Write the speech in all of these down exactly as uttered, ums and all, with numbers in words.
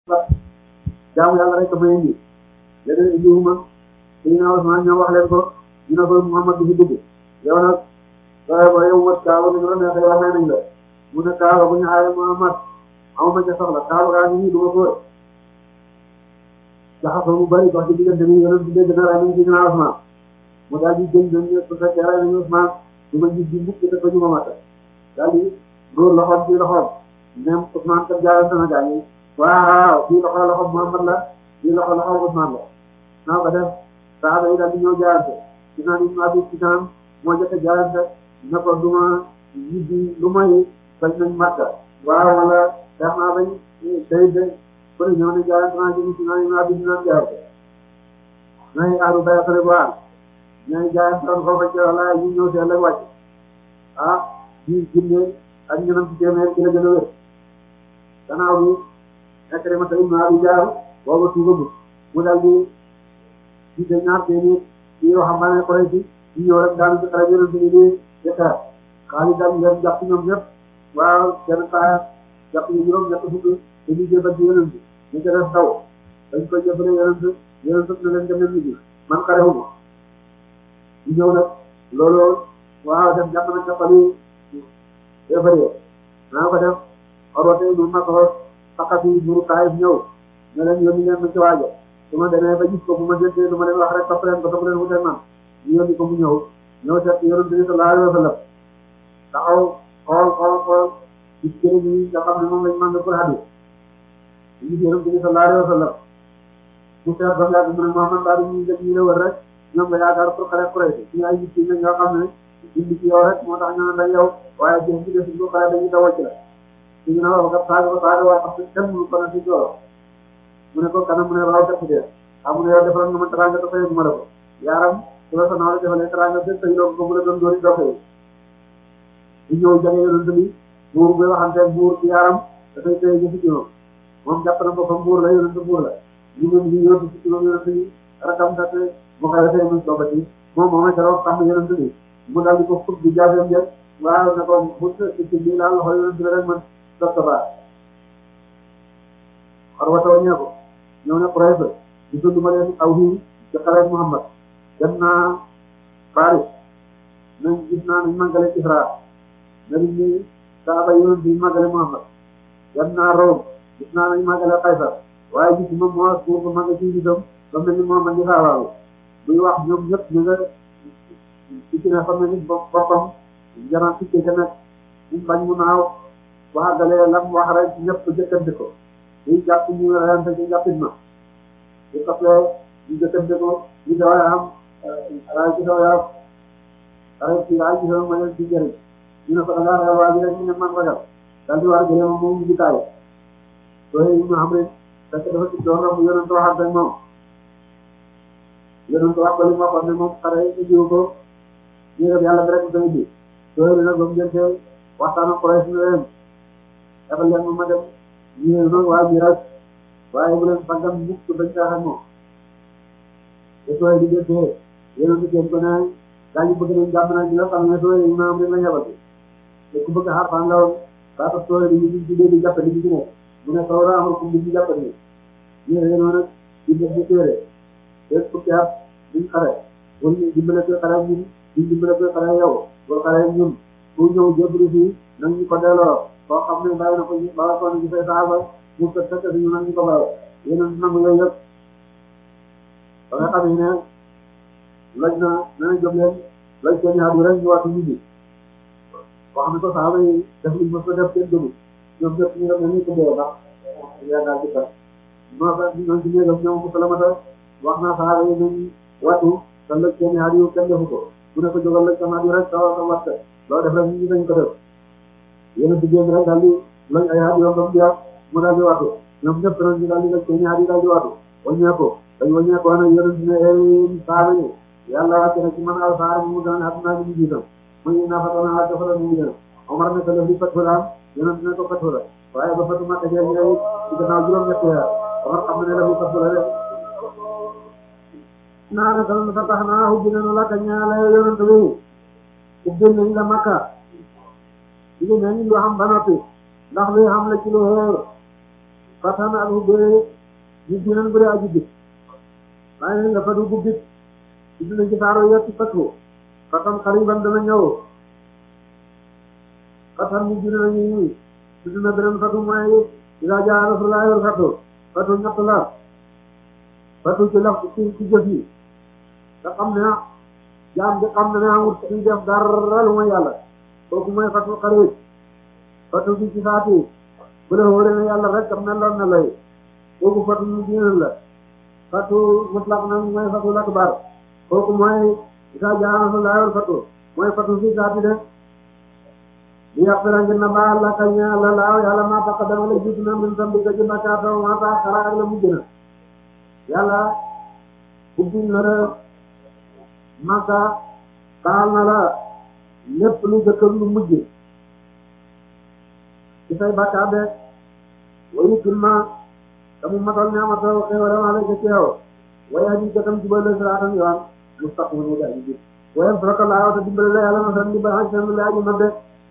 jaamu yàlla rek may indi leneen indiwuma Seydina Usmaan ñoo wax leen ko ñu ne ko Muhammad du fi dugg yow nag waaye ba yow wat kaaba ni la neexee waxee nañ la mu ne kaaba bu ñu aaye Muhammad amuma ca soxla kaaba gaa ngi nii du ma ko jaxasoo bu bëri dox ci diggante bi yonent bi dégg na rey nañ Seydina Usmaan mu daal di jëñ dañ su fekkee rey nañu Usmaan du ma gis di mbukk te ko ñu ma mata daal di dóor loxoom ci loxoom même Usmaan kat jaayante na gaa ñi waaw fii loxo loxo Muhammad la fii loxo loxo Usmaan la naa ko def saaba yi daal di ñëw jaayante ci naan Ibnu Abi Sufyaan moo jëkk a jaayante ne ko du ma yibbi lu may bañ nañ Makka waaw wala def naa bañ day de bëri ñëw ne jaayante naa jëmi ci naan Ibnu Abi Sufyaan jaayante ñooy aaru bayatale bu aan ñooy jaayante doon foofa ci wala ñu ñëw si ëllëg wàcc ah ñii junne ak ñeneen ci téeméer ci la gën a wér gannaaw bi Ikrimata ibn Abi Jahl booba tuubagut mu daal di jiite ñaar téeméer ci yoo xam ne Quraysh ñu ñëw rek daanu ci xare yonent bi di jëkkaat Xaalid daal ngeen jàpp ñoom ñëpp waaw kenn saa jàpp ñu juróom ñett fukk te ñu jébal ci yonent bi ñu ca def daw dañ koy jébale yonent yonent na leen dem leen ñibbi man xarewuma ñu ñëw nag loolu waaw def jàpp na jàppali évarie naa ko def Urwata ibn Mas'ud Saqafi buru Taayif ñëw ne leen yónni leen ma ci waajo su ma demee ba gis ko bu ma déggee du ma leen wax rek topp leen ko topp leen wuteeg man ñu yónni ko mu ñëw ñëw seet yonent bi sallallahu alayhi wa sallam taxaw xool xool xool gis jërëm yi nga xam ne moom lañ màng pour hadis ñu gis yonent bi sallallahu alayhi wa sallam mu seet ba yàgg mu ne Muhammad daal ñu njëkk ñu la wër rek ñoom nga yaakaar pour xale Quraysh ñu ay gis ñoo xam ne indi ci yow rek moo tax ñu ne dañ yow waaye jëf ci def bu xale dañuy dawal ci la ñu ne wax nga saaga ko saaga waaye parce que kenn mënu ko na ci jooro mu ne ko kanam mu ne waaw def de xam mu ne yow defal nga ma teraanga te fayaguma la ko yaaram su la sa naaw la defalee teraanga te tey loolu ko mu la doon doori doxee ñu ñëw jage yonent bi buur bi waxanteeg buur ci yaaram dafay tey jëfi ci moom moom jàpp na boppam buur la yonent buur la ñu mën ñu yóbbu ci moom yonent bi rakam tate mu xëy tey mu soobati moom moom ak keroog xam yonent bi mu daal di ko fukk di jaafeem jël waaw ne ko bu ci bi laal loxo yonent bi rek man Sotaba Urwata ñëw ko ñëw ne Quraysh di dund ma leen aw fii ci xare Muhammad dem naa Paris nañ gis naa nañ màggale Isra ne liñ ni saaba yonent bi màggale Muhammad dem naa Rome gis naa nañ màggale Qaysar waaye gis moom moo pour ba màgg ci gisam ba mel ni Muhammad di saabaabu buy wax ñoom ñëpp ñu nga ci ci ne xam ne ni boppam janaan sikkee ca nekk mu bañ mu naaw wax dëgg lam wax rek ñëpp jëkkante ko liy jàpp ñu reyante ci jàppit ma di toppee ñu jëkkante ko li daway am raay ci daw yaa raay ci raay ci daw ma leen ci njëriñ ñu ne ko da ngaa ragal waa ji rek ñu ne man ragal daal di war a jëlee moom moom ñu taay sooy yi nga xam ne fekk dafa ci doon romb yonent waxante ak moom yonent wax ko li ma waxoon ne moom xare yi jiw ko ñu def yàlla bi rek koy ji sooy nag ba mu jëntee waxtaan ak Quraysh ne leen defal leen ma dem ñu ne noonu waaye ñu rek waaye bu leen fàggam mukk bañ caa xam moom te sooy di jëntee yéen a ngi ko ne daañu bëgg nañ jàmm naa ci la xam ne sooy yi maam rek la ñabati te ku bëgg a xaar fan la woon ba tax sooy di ñu ci di jàppale ñu ci ne mu ne soo raa amul ku ñu jàppale ñu ne noonu nag di def di téere te fukki at duñ xare wala ñu dimbale koy xare ñun duñ dimbale koy xare yow boo xare ñun ku ñëw jébbalu fii nag ñu ko delloo koo xam ne bàyyi na ko ñu bala ko ne ci say saaba mu fekk fekk ñu nag ñu ko bàyyi yeneen nangu yooyu yëpp ba nga xam ne laj na nana jóg leen laj seen yaadu rek ñu waxtu ñibbi wax ne ko saaba yi def liñ mos ko def seen dugub ñoom ñëpp ñu def ne nii ko dee ndax yaakaar ci kat moo tax ñoom ci néegam ñoom mu salamata wax naa saaba yi nañ wattu te laj seen yaadu kenn defu ko mu ne ko jógal laj sama yaadu rek taw ta watte loo def rek ñu dañ ko def yéen ci génn rek daal di lañ ay yaadu yoon ba mu jeex mu daal di wattu ñoom ñëpp nag ñu daal di laj seen yaadu daal di wattu waññeeku dañ waññeeku nag yonent ne ay saaba yi yàlla wàcce na ci man aw saar mu gën a àdduna bi ñu jiitam muy naa fatana la defal mu gën Omar ne ko def di fatu la yonent ne ko fatu la waaye ba fatu Makka jël ñu ci gannaaw juróom-ñetti weer Omar xam ne la mu fatu la rek naa ne tan fa tax naa ubbi nañu la ka ñaala yonent bi ubbi nañ la Makka li nañ lu xam ba noppi ndax li xam la ci lu xóor fatan ak ubbee ñu dinan bëri aji gis waaye ne nga fatu bu gis ci dina ci saaro yetti fatu fatan xariban dana ñëw fatan ñu dina nañu ñi ci dina beneen fatu mooy ila jaa rasulullah yor fatu fatu ñett la fatu ci laf ci ci jëf yi nga xam ne jaam bi xam ne ne amul ci def dara lu mooy yàlla kooku mooy fatu xarib fatu bi ci saati bu la wóoree ne yàlla rek am na lool na lay kooku fatu ñu dina la fatu mutlaq nag mooy fatu lakbar kooku mooy isa jaana la yor fatu mooy fatu fi saati de li yaxfira ngir na baal la kañ la laaw yàlla maa taqaddama la jiitu na min zambika ci bakkaata maa taaxara ak la mujj na yàlla ubbi na la Makka baal na la lépp lu jëkk lu mujj ci say bakkaat de wayu kilma tamu matal ñaamata xewalam ala ca ceew waya di jëkkam jubal la siraatam yoon mustaqim mu daal di wayam soraka laaw te dimbale la yàlla na san di ba san la aji mabbe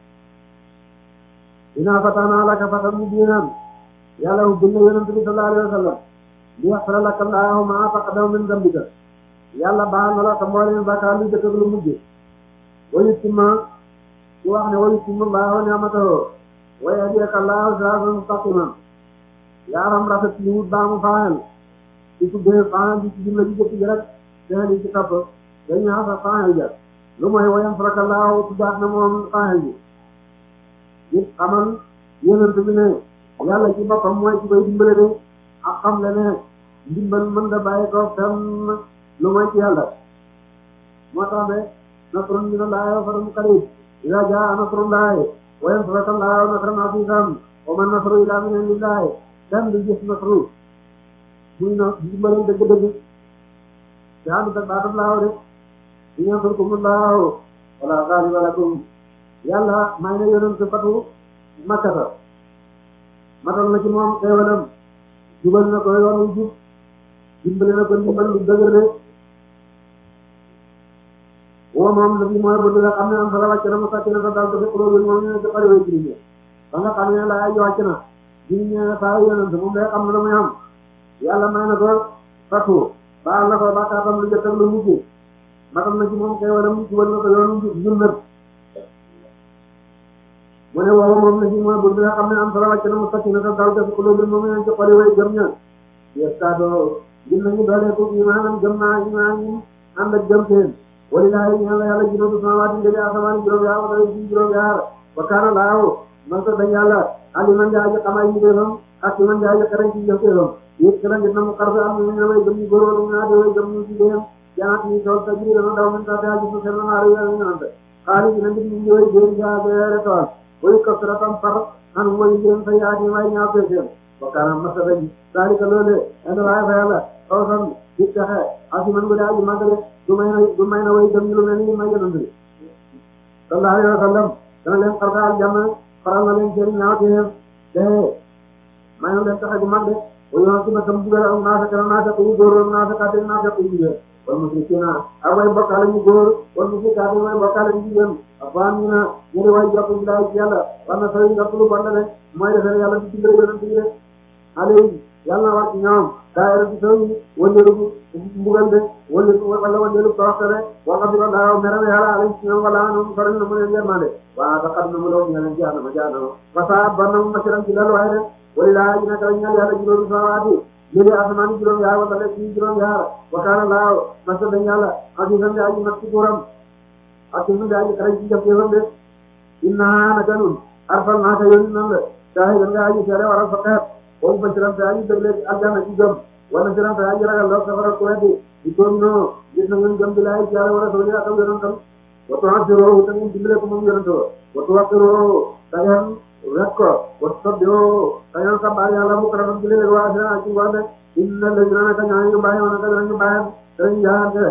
inaa fataana laka fatan mubiinan yàlla ubbil na yonent bi sallallahu alayhi wa sallam li yaxfira laka llaahu maa taqaddama min dambika yàlla baal na la sa mbooleem bakkaar lu jëkk lu mujj wayu timma ku wax ne wayu timma laahu ni'matahu wa yahdiyaka llaahu siraatan mustaqiman yaaram rafet li wut baamu faayal ci tuddee faayal bi ci jumla ji jëkk ji rek seen yi ci topp dañu xasa faayal ja lu mooy wayam faraka llaahu tuddaat na moom faayal bi nit xamal yonent bi ne yàlla ci boppam mooy ci koy dimbale de ak xam le ne ndimbal mën nga bàyyi ko fenn lu mooy ci yàlla moo tax de nasrun minallaahi wa fatahun qariib izaa jaa nasrullaahi wa yansuraka llaahu nasran aziizan wa man nasru illaa min indillaahi kenn du gis nasru muy na ndimbalam dëgg-dëgg te ànd ak baatam laaw de in yansurkumullaahu falaa ghaaliba lakum yàlla may na yonent fatu makkata matal na ci moom xeewalam jubal na ko yoon wu jub dimbale na ko ndimbal lu dëgër de woo moom la fi mooy bu nga xam ne am sala wàcc na mu sàcc na sa dal ko fekk loolu moom ñu ne ci xari way jiriñe ba nga xam ne la ay wàcc na jiriñ ne saa yonent moom day xam ne la muy am yàlla may na ko fatu baal na ko bakkaatam lu jëkk ak lu mujj matal na ci moom xeewalam jubal na ko yoon wu jub nag mu ne woo moom la fi mooy bu nga xam ne am sala wàcc na mu sàcc na sa dal ko fekk loolu moom ñu ne ci xari way gëm ña yestado gën nañu dooleeku imaanam gëm naa imaan yi ànd ak gëm seen walilaahi ñaala yàlla juróomi samaawaati ndege asamaan juróom yaar wala ci juróom yaar wa kaana laahu man sa dañ yàlla aliman jaaji xamay yi defam ak man jaaji xarañ ci jëfeefam yëpp kala ngir na mu xarfe am ñu ne way gëm ñu góor wala ñu naate way gëm ñu jigéen janaat ñi tool tajri dana daw min taate aji su seen maaru yàlla ñu nante xaali dina ndig ñu ñëway géen jaa beere tool wayu kafsiratam far an mooy ngeen sa yaati may ñaaw feeseen wa kaana masa dañ daalika loole ene waaye fa yàlla aw san di taxe asi man gu daaji màggale du may na du may na way gëm ñu lu mel ni may yonent bi sallallahu alayhi wa sallam dana leen xarfe aljanna faral na leen seen ñaaw teef te may na leen taxe gu mag de wayu na siba tam bugal ak naafeq na naafeq yu góor ak naafeqaate naafeq yu jigéen wal musrikina ak way bokkaale ñu góor wal musrikaate way bokkaale ñu jigéen ak faam ñu na ñu di way jokk ci laay ci yàlla war na sooy jokk lu bon de mooy defee yàlla di dimbali yonent bi de alayhi yàlla na war ci ñoom daayira ci sooy wëndeelu mbugal de wëndeelu wala wëndeelu toroxte de waxa bi ko daaw meram yàlla alayhi ci ñoom wala ñoom faral na mu leen yermande waa ta xam na mu law ñeneen jaanama jaanama wasa ban na mu masiram ci dal waaye de walilaa ji nekk la ñaan yàlla juróomi samawaati léegi asamaan juróom yaar wala rek ci juróom yaar wa kaana laaw masa dañ yàlla asiisan de aji mat ci tuuram asiisan de aji xarañ ci jëf jëfam de inna naka nun arsalnaaka yónni nan la shaahidan nga aji seere waral sa xeet boobu ba siram te aji dëgle aljanna ci gëm wala siram te aji ragal loo safara ku weddi di toon noo gis na ngeen gëm bi laay ci yàlla wala soo ak am yonentam wa tu'azziroohu te ngeen dimbale ko moom yonent wa tuwaqiroohu te ngeen wet ko wa tusabbihoohu te ngeen sabbaal yàlla mu karafam ci leen waa sina ci ngoon de inna lazina naka ñaa ñu bàyyi woon naka danañu bàyyi danañ jaayante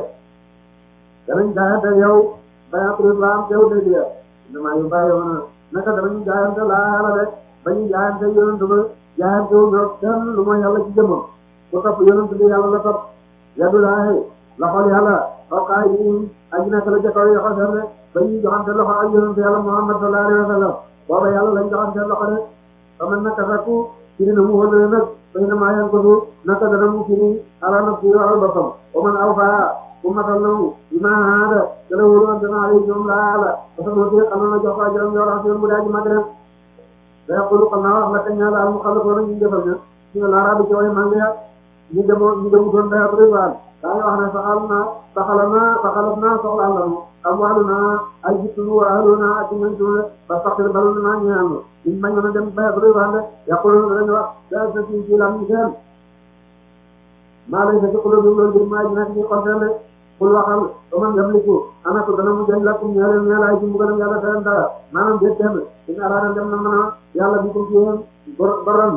danañ jaayante yow bayatul islam teew de dia dama yu bàyyi woon naka danañu jaayante laa yàlla de bañu jaayante yonent ba jaayante wu ñoo kenn lu mooy yàlla ci jëmmam ku topp yonent bi yàlla la topp yadu laahi loxol yàlla xawqaay yi aji nekk la jëkkaw yi xoseen de ba ñuy joxante loxo ak yonent yàlla Muhammad sallallahu alayhi wa sallam booba yàlla lañ joxante loxo de fa man naka fekku firi na mu wala nag fay na maa yan ko du naka dana mu firi ala na firi ala boppam o man aw faa bu matal na mu ima haada dana wóoroon dana ali ñoom laala parce que moo xam na jox ko ajaram yow ak yoon mu daaji mag rek day xulu xam naa wax la kañ ñaala mu xala ko ñu defal na ñu la rabi ci way mangi ya ñu demoo ñu demu doon day ak riwal daa wax ne saxal na saxala na saxalat na soxla la mu amwaaluna ay jittunu wa ahluna ak ñun tuule ba saxir balul na ñaan ñu bañ na dem bay ak riwal yaqulu dañu wax da sa ci ci lam seen maa lay sa ci xulu ñu loolu ma ji nak ci xonte kul waxal ba man yamliku ana ko dana mu jël lakum ñaare ñaalaay ci mbugalam yàlla seen dara maanaam déet dem in araada dem na mën a yàlla bi ko ci yéen baran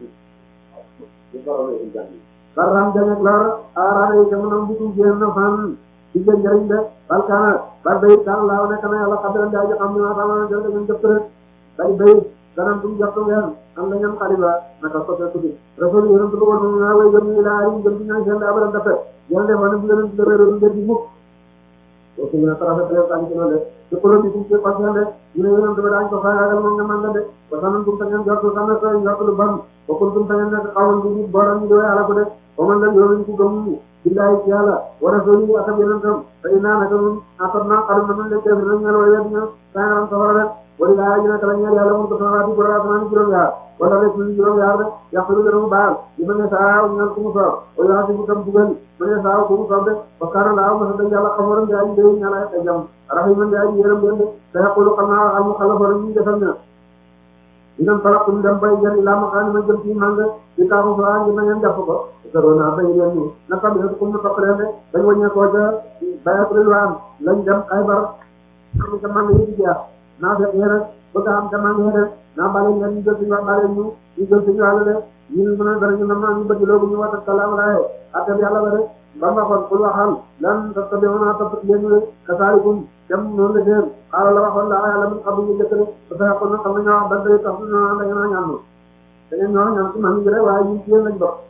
baran jañek lor araada yi jamono bi ko ci yéen na fan ci jël njëriñ de balkaana bal bayit kan laaw nekk na yàlla xabiran daa ji xam ni ma sama jël ngeen jëpp rek bay bayit ganam bu jottu ngeen am na ñam xaliba naka ko fekk bi rasul yonent bu ko ñu way gëm ni la yi gëm ci ñaan seen abadan dafa yàlla def na bu leen ci réeru ngeen di mukk ko ci na tarafa tele tan ci noonu de ko lo ci ci ko xande ñu ne yonent ba dañ ko faagal moom nga man la de ko tanan dum tan ngeen jottu tan ko jottu lu bam ko ko dum tan ngeen nak xawon bi borom ñu do yàlla ko de ko man la yoonu ci gëm billahi ci yàlla wa rasuli ak yonentam fa inna naka mun atarna qarum man le def na ñal way ñu saaram ko wara wala yaa ñu naka la ñal yàlla mun ko faati bu raat man juróom yaar wala rek ñu juróom yaar de yaqulu lahu baal li ma ne saa ñu ko mu so wala ci bu tam dugal ma ne saa ko mu so de fa kana la ma sa yàlla xamoram yaa ñu de ñala ay jam rahiman yaa ñu yërëm leen de te yaqulu qana al mukhallafa ñu defal na dinam talaq ñu dem bay jël ila ma xani ma jëm ci manga di taamu fa ñu ñaan japp ko corona bay leen ñu naka bi ko mu toppale de dañ wone ko ja bayatul waan lañ dem Xaybar am ca man yi di jeex naa fekk yéen rek bëgg am ca man yi rek naa bale ngeen ñu jël suñu bale ñu ñu jël suñu wàll de ñu mën a dara ñu na ñu bëgg loogu ñu wata salaam laaye atam yàlla ba de ba ma xoon kul waxal lan tattabi'una tabat yéen kasaalikum dem noonu la seen xaala la waxoon la yàlla min xam ñu jëkkëre parce que kon xam nañu wax ba day tax ñu naan da ngeen ñaan da ngeen ñoo ñaan ci man ngi rek waaye ñu ci yéen lañ bokk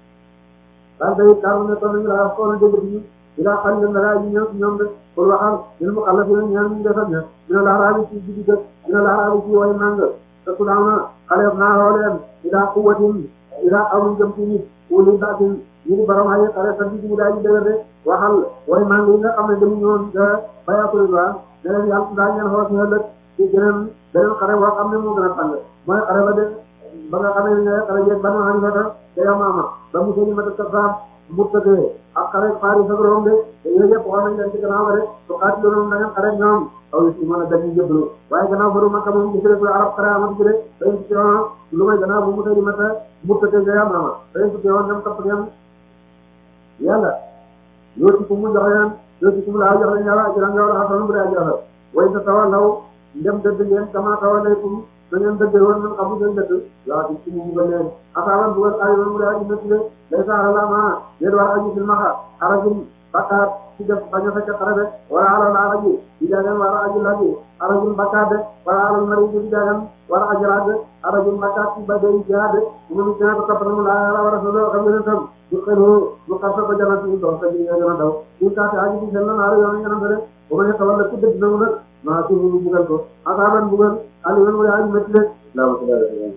ba day tax ne ko ñu la ko na dégg ci ila xal ñu la ñu ñëw ñoom de kul waxal ñu mu xala fi ñaan ñu defal ñu dina la rabi ci digg dëkk dina la rabi ci way màng te ku daana xale naa hooleen ila quwwatin ila awun jëm ci nit uli baatin ñu borom ay xale tan ci mu daay dëgër de waxal way màng yi nga xam ne dañu ñoon da bayatul ba ne leen yàlla daa ngeen xool ci ëllëg ci geneen beneen xare boo xam ne moo gën a tàng mooy xare ba de ba nga xamee ne xare jeeg ba ma xañ fata te yow maama ba mu sëñi mata saab murtatee ak xare faari sa borom de te yooyu yëpp xool nañ leen ci gannaaw ba de su xaati loolu da ngeen xare ñoom aw si mën a dañu jëblu waaye gannaaw faru makka moom gis rek arab xare amatu ci de dañ ci yoon lu may gannaaw bu mu sëñi mata murtatee te yow maama dañ ci yoon dem topp ngeen yàlla yoo ci ku mu jox leen yoo ci ku mu laa jox leen yàlla ci nga war a xasoon bu dee joxe way sa tawa law ndem dëgg ngeen kama tawa laykum da ngeen dëgg woon man xamu seen dëgg yaa ci ku mu bugal leen asaaban bugal ay woon mu dee aji métti de day saara la ma yéen war aji silmaxa arajum bakkaat ci def bañ a fekk xare de wala alal araji di jaagan war aji laji arajum bakkaat de wala alal mari di jaagan war aji laaj de arajum bakkaat ci ba day jihaad de mu ngi jihaad topp na mu laa yàlla war a solo xam ngeen tam du xeloo du xarta ko jana ci doon sa jigéen gën a daw ñu kaate aji ci seen na naaru yoon ngeen am de bu ma nekk wala ku dëgg na mu nag maa ci mu bugal ko asaaban bugal ali woon wala aji métti de laa ma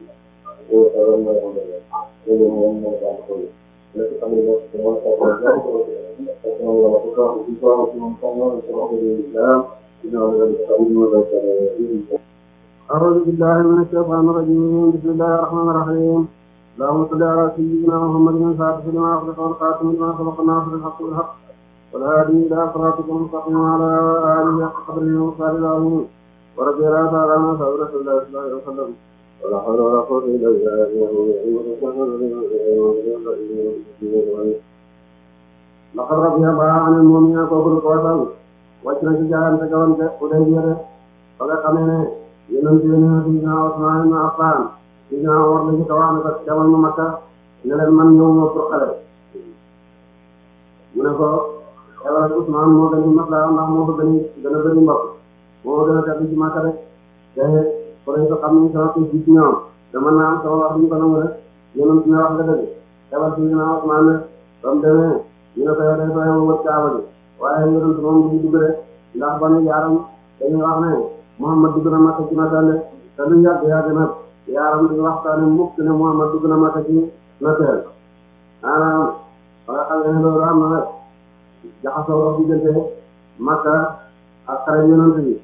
أعوذ بالله من الشيطان الرجيم بسم الله الرحمن الرحيم اللهم صل على سيدنا محمد الفاتح لما أغلق والخاتم لما سبق الناصر الحق بالحق والهادي إلى صراطك المستقيم وعلى آله حق قدره ومقداره العظيم ورضي الله تعالى عن أصحاب رسول الله صلى الله عليه وسلم ولا حول ولا قوة إلا بالله لقد رضي الله عن المؤمنين وكفر القواسم وجنا جاهل تكون كحديبية ولا كمان ينزلنا فينا عثمان بن عفان فينا ورد كوان كتوان مكة نلم من يوم وفرقه منكو كلا عثمان مو دني مكلا الله مو دني دنا دني مكة مو دنا كذي مكة ده Orang itu kami sangat mencintai. Zaman nama seolah ini kan orang yang mengenal kita deh. Kalau sini nama mana, ramdana, ini saya ada saya membuat cawat. Wah ini orang semua begitu ber. Dah banyak jarang. Ini orang ni Muhammad itu nama kita ada. Kalau ya dia kenal, yaaram di waxtaane mukk ne Muhammad dugg na Makka ci na teel maanaam ba nga xam ne loolu am na nag jaxasoo wax diggante Makka ak xare yonent bi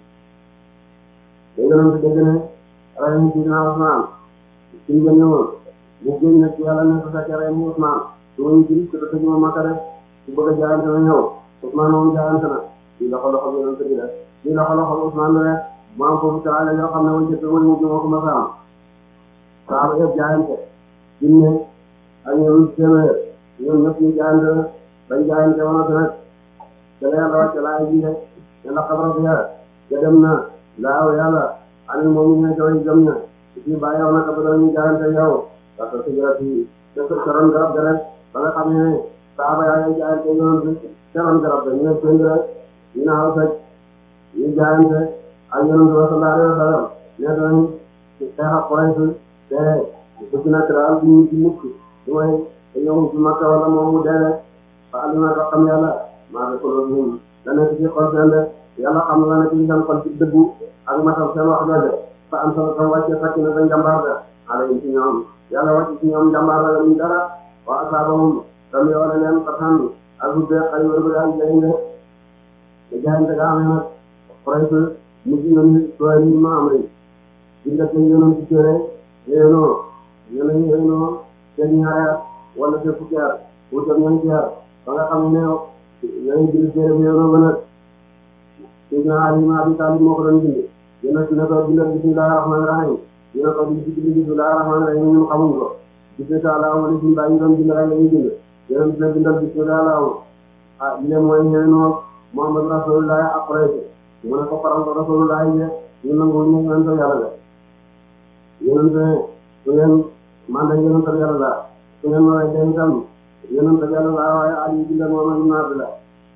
te yonent dégg ne rey mu Sidina Usmaan suñ gën ñëwoon mu génn nag ci yàlla ne ko fekkee rey mu Usmaan su ma ñu ci te dafa ñu ma Makka rek su bëgg a jaayante na ñëw Usmaan moom jaayante na di loxo loxo yonent bi rek di loxo loxo Usmaan rek mu am foofu teraanga yoo xam ne mooy jëkk mooy mujj moo ko mos a am saaba yëpp jaayante jinne ak ñoom téeméer ñoom ñëpp ñu jaayante bañ jaayante woon nag te la yàlla wàcce laay ji rek ne la xabar bi ja dem na laaw yàlla ani moom ñu ne jaww jëm na ci bàyyi yow nag ba doon ñu jaayante yow parce que sigara si te caroon garab ga rek ba nga xam ne saaba yaa ngi jaayante yoon bi caroon garab ga ñu ne pénd rek ñu naaw fekk ñu jaayante ak yonent bi sallallahu alayhi wa sallam ne dañ xeex ak Quraysh te bu ci nekk daal du ñu ci mukk du mooy ñëw ci Makka wala moom mu dee fa alima ba xam yàlla maa ngi ko doon la nekk ci xol seen de yàlla xam la nekk ci seen xol ci dëggu ak matal seen wax jooje fa am solo tam wàcce sakki na sa njàmbaar ga alayhim ci ñoom yàlla wàcc ci ñoom njàmbaar la ñu dara wa asaabahum tam yoole leen fatan ak bu dee xay wër bu daal jëriñ te jaayante ga amee nag Quraysh mujj nañu sooy ni ma am rek di nga tey yoonam ci téere yéenoo ñeneen yéenoo seen ñaari at wala seen fukki at wutal ñeenti at ba nga xam ne ñooy bind téere bi yéenoo ba nag Seydina Ali ibn Abi Talib moo ko doon bind yéen ne ko bindal bismillahi rahmaani rahim ñu ne ko bind bismillahi rahmaani rahim ñun xamuñ ko bismillah allahumma li suñu bàyyi doon bind rek la ñuy bind yéen dina bindal bismillah allahumma ah ñu ne mooy ñeenoo Muhammad rasulullah ak Quraysh mu ne ko faral ko rasulullah yi ñu nangu ñu ñaan ko yàlla la yonent ne su ngeen man de yonent yàlla la su ngeen ma waxee itam yonent yàlla la waaye Ali bindal Muhammad ibn Abdullah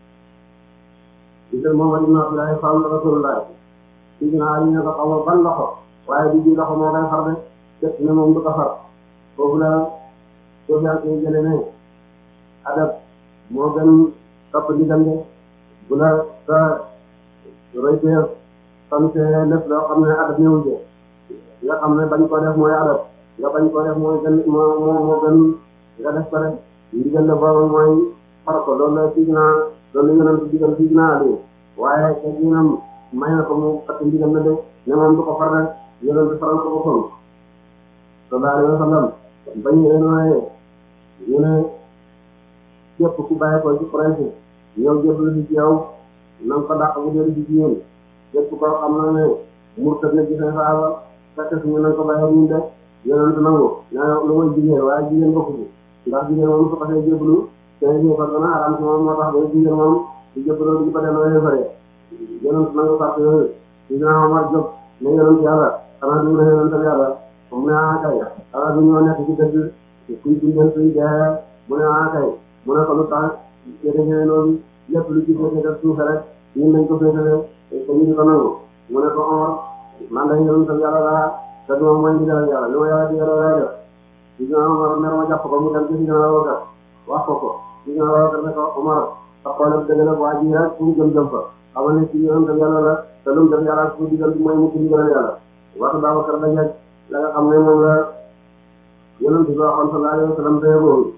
bindal Muhammad ibn Abdullah faral ko rasulullah ci dina Ali ne ko xaw ma ban loxo waaye bi bi loxo moo koy far de fekk ne moom du ko far foofu la soo yaa koy jëlee ne adab moo gën topp diggante bu la sa royteef sant lépp loo xam ne adab ñëwul de nga xam ne bañ ko def mooy adab nga bañ ko def mooy gën moo moo moo gën nga def ko rek ndigal la boobu mooy far ko loolu la sig naa loolu la yonent digal sig naa ali waaye te ginam may na ko mu fatti ndigal na de ne moom du ko far rek yonent faral ko boppam sallallahu alayhi wa sallam bañ yéenooye ñu ne képp ku bàyyi ko ci Quraysh ñëw jébbalu ci yow na nga ko dàq bu dee ci yéen képp koo xam na ne murtad na ci seen saaba fekk suñu nañ ko bàyyi ñu de yonent nangu ñaa lu mooy jigéen waaye jigéen bokku ci ndax jigéen moom su ko see jébbalu seen ñu ko gën a aram ci moom moo tax ba jigéen moom di jébbaloo di ko delloo yëfare yonent nangu fàtt yooyu dina Omar jóg ne yonent yàlla xanaa du ne yonent yàlla mu ne ah kay xanaa du ñoo nekk ci dëgg kuy dundal suy dee mu ne ah kay mu ne ko lu tax féete ñëwee noonu lépp lu ci féete def suufe rek ñun nañ ko féetale te ñu di ko nangu mu ne ko Omar man day yonent yàlla laa te du ma mooy ndigal yàlla li ma yàlla digal lay def dina Omar mer ma jàpp ko mu dem ci dina Abubakar wax ko ko dina Abubakar ne ko Omar sa xoolal dëgg la waa ji rek fu mu jëm jëm fa xamal ne ci yonent yàlla la te lu mu def yàlla su digal mooy mu ci ndigal yàlla waxtu Abubakar dajeeg la nga xam ne moom la yonent bi waxoon sallallahu alayhi wa sallam dee boobu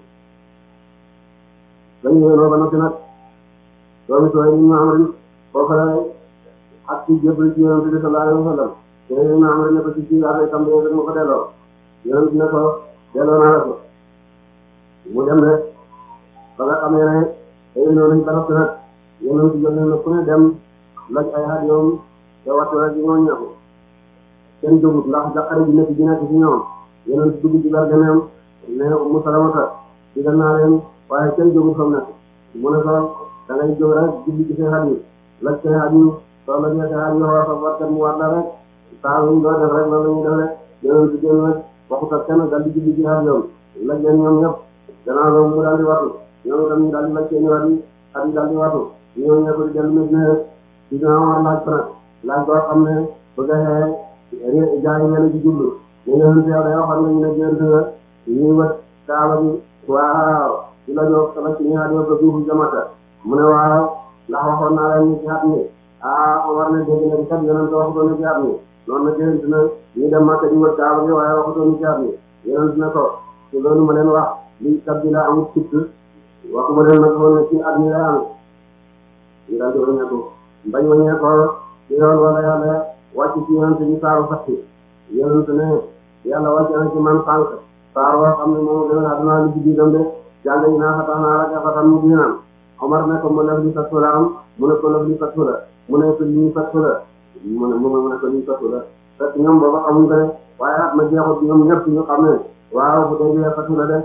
dañ ñëwee ba noppi nag doomi sooy ñu am foofu la ak ci jébal ci yonent bi sallallahu alayhi wa sallam te ñu am ne ko ci ci affaire tam de ma ko delloo yonent ne ko delloo naa la ko mu dem rek ba nga xam ne day ñëw nañ ba noppi nag yonent jël na ku ne dem laj ay xar yoom te wattu rek ñoo ñaxu kenn jógut ndax jaqare ji nekk ji nekk ci ñoom yonent dugg ci garganeem ne Ummu Salamata digal naa leen waaye kenn jógut fa mu nekk mu ne ko da ngay jóg rek jubli ci seen xar yi laj seen xar yi soo la ñeete xar yi xoo sa watkat mu war la rek saa ñu doo def rek loolu la ñuy def rek yonent génn rek waxut ak kenn daal di jubli ci xar yoom laj leen ñoom ñëpp gannaaw loolu mu daal di wattu ñoom itam ñu daal di laj seen xar yi xar yi daal di wattu ñoom ñëpp di dellu Medina rek ci dina war laaj ko nag laaj boo xam ne bëgg a xee jaay ngeen ci jublu ñu yonent yow day waxoon nañu ne gént nga ñuy wët kaaba bi waaw di la jox sama ci ñaar yow ko duufu jamata mu ne waaw ndax waxoon naa leen ni ci at mi ah war na dégg na kat yonent wax ko ne ci at mi noonu nag yonent na ñu dem Makka di wër Kaaba gi waaye waxutoon ci at mi yonent na ko te loolu ma leen wax lii kat bi la amul sikk waxuma leen nag woon na ci at mi lay amee ñu daal di wàññeeku bañ wàññeekoo ci yoon wala yàlla wàcc ci yonent bi saaru fatti yonent ne yàlla wàcc na ci man sànq saar woo xam ne moom gën a àdduna li ci biiram de jàng ñu naa xatax naa rek xatan mu diinaan Omar ne ko mu lef li fattu la am mu ne ko lef li fattu la mu ne ko lii fattu la mu ne mu ne ko lii fattu la fekk ñoom booba xamuñ ko de waaye at ma jeexut ñoom ñëpp ñu xam ne waaw bu dee bee fattu la de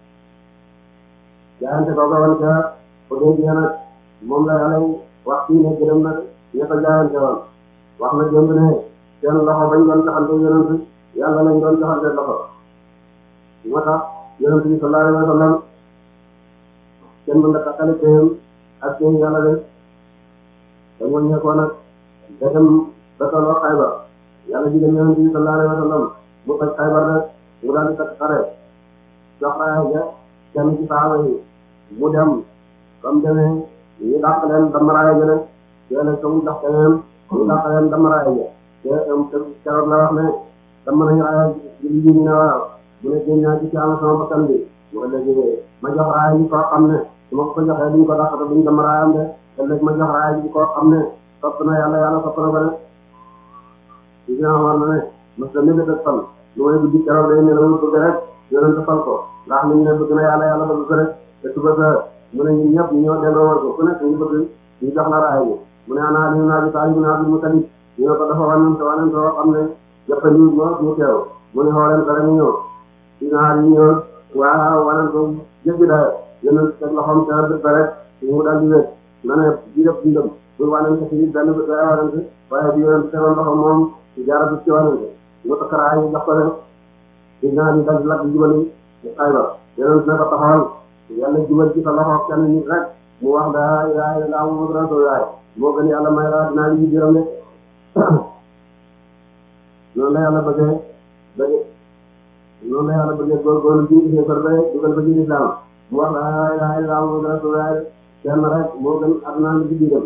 jaayante ko gawan ca bu dee bee nag moom la yàlla wax fii ne gërëm nag ña ko jaayante woon wax na jëmb ne seen loxo bañ doon joxante yonent yàlla lañ doon joxante loxo moo tax yonent bi sallallahu alayhi wa sallam kenn mën nga takkale téyam ak téy yàlla de dañ wàññeekoo nag da dem ba tolloo Xaybar yàlla digal yonent bi sallallahu alayhi wa sallam mu toj Xaybar rek mu daal di takk xare jox raaya ja kenn ci saaba yi mu dem comme demee ñu dàq leen dama raaya ja rek yéen a mu jox keneen ñu dàq leen dama raaya ja te keroog la wax ne dama nañu raaya ji li ñu ne waaw mu ne génn naa ci ci am sama bakkan bi mu ko léegi ma jox raaya ji koo xam ne su ma ko joxee duñ ko dàq te duñ dama raayam de te léegi ma jox raaya ji koo xam ne topp na yàlla yàlla topp na ko de si dina war na ne mos la mébét ak fan lu may guddi keroog day ne la mu bëgg rek yonent fal ko ndax ñu ne bëgg na yàlla yàlla bëgg ko rek te suba sa mu ne ñun ñëpp ñu ñëw delloo war ko ku nekk ñu bëgg ñu jox la raaya ji mu ne ana Ali ibn Abi Talib ibn Abdul Muttalib ñu ne ko dafa wànnante wànnante woo xam ne jëppandi mo mu teew mu ne xooleen ko rek ñu ñëw si naar yi ñëw waaw wànnante jéggi dayo yonent teg loxoom ca bët ba rek mu daal di wéet na ne di def dundam bu wànnante si benn bët day wànnante waaye bi yonent tegoon loxo moom jaaratu ci wànnante mu takk raaya yi jox ko rek si naar yi daal di lakk jubali Xaybar yonent ne ko taxawal yàlla jubal ci sa loxo kenn nit rek mu wax daa yaay laa mu rasulullah moo gën yàlla may la dinaa li biiram de noonu la yàlla bëggee bëggee noonu la yàlla bëggee góorgóorlu ci xéefar ba dugal ko ci lislaam mu wax laa yaay laa mu rasulullah kenn rek moo gën adnaa li biiram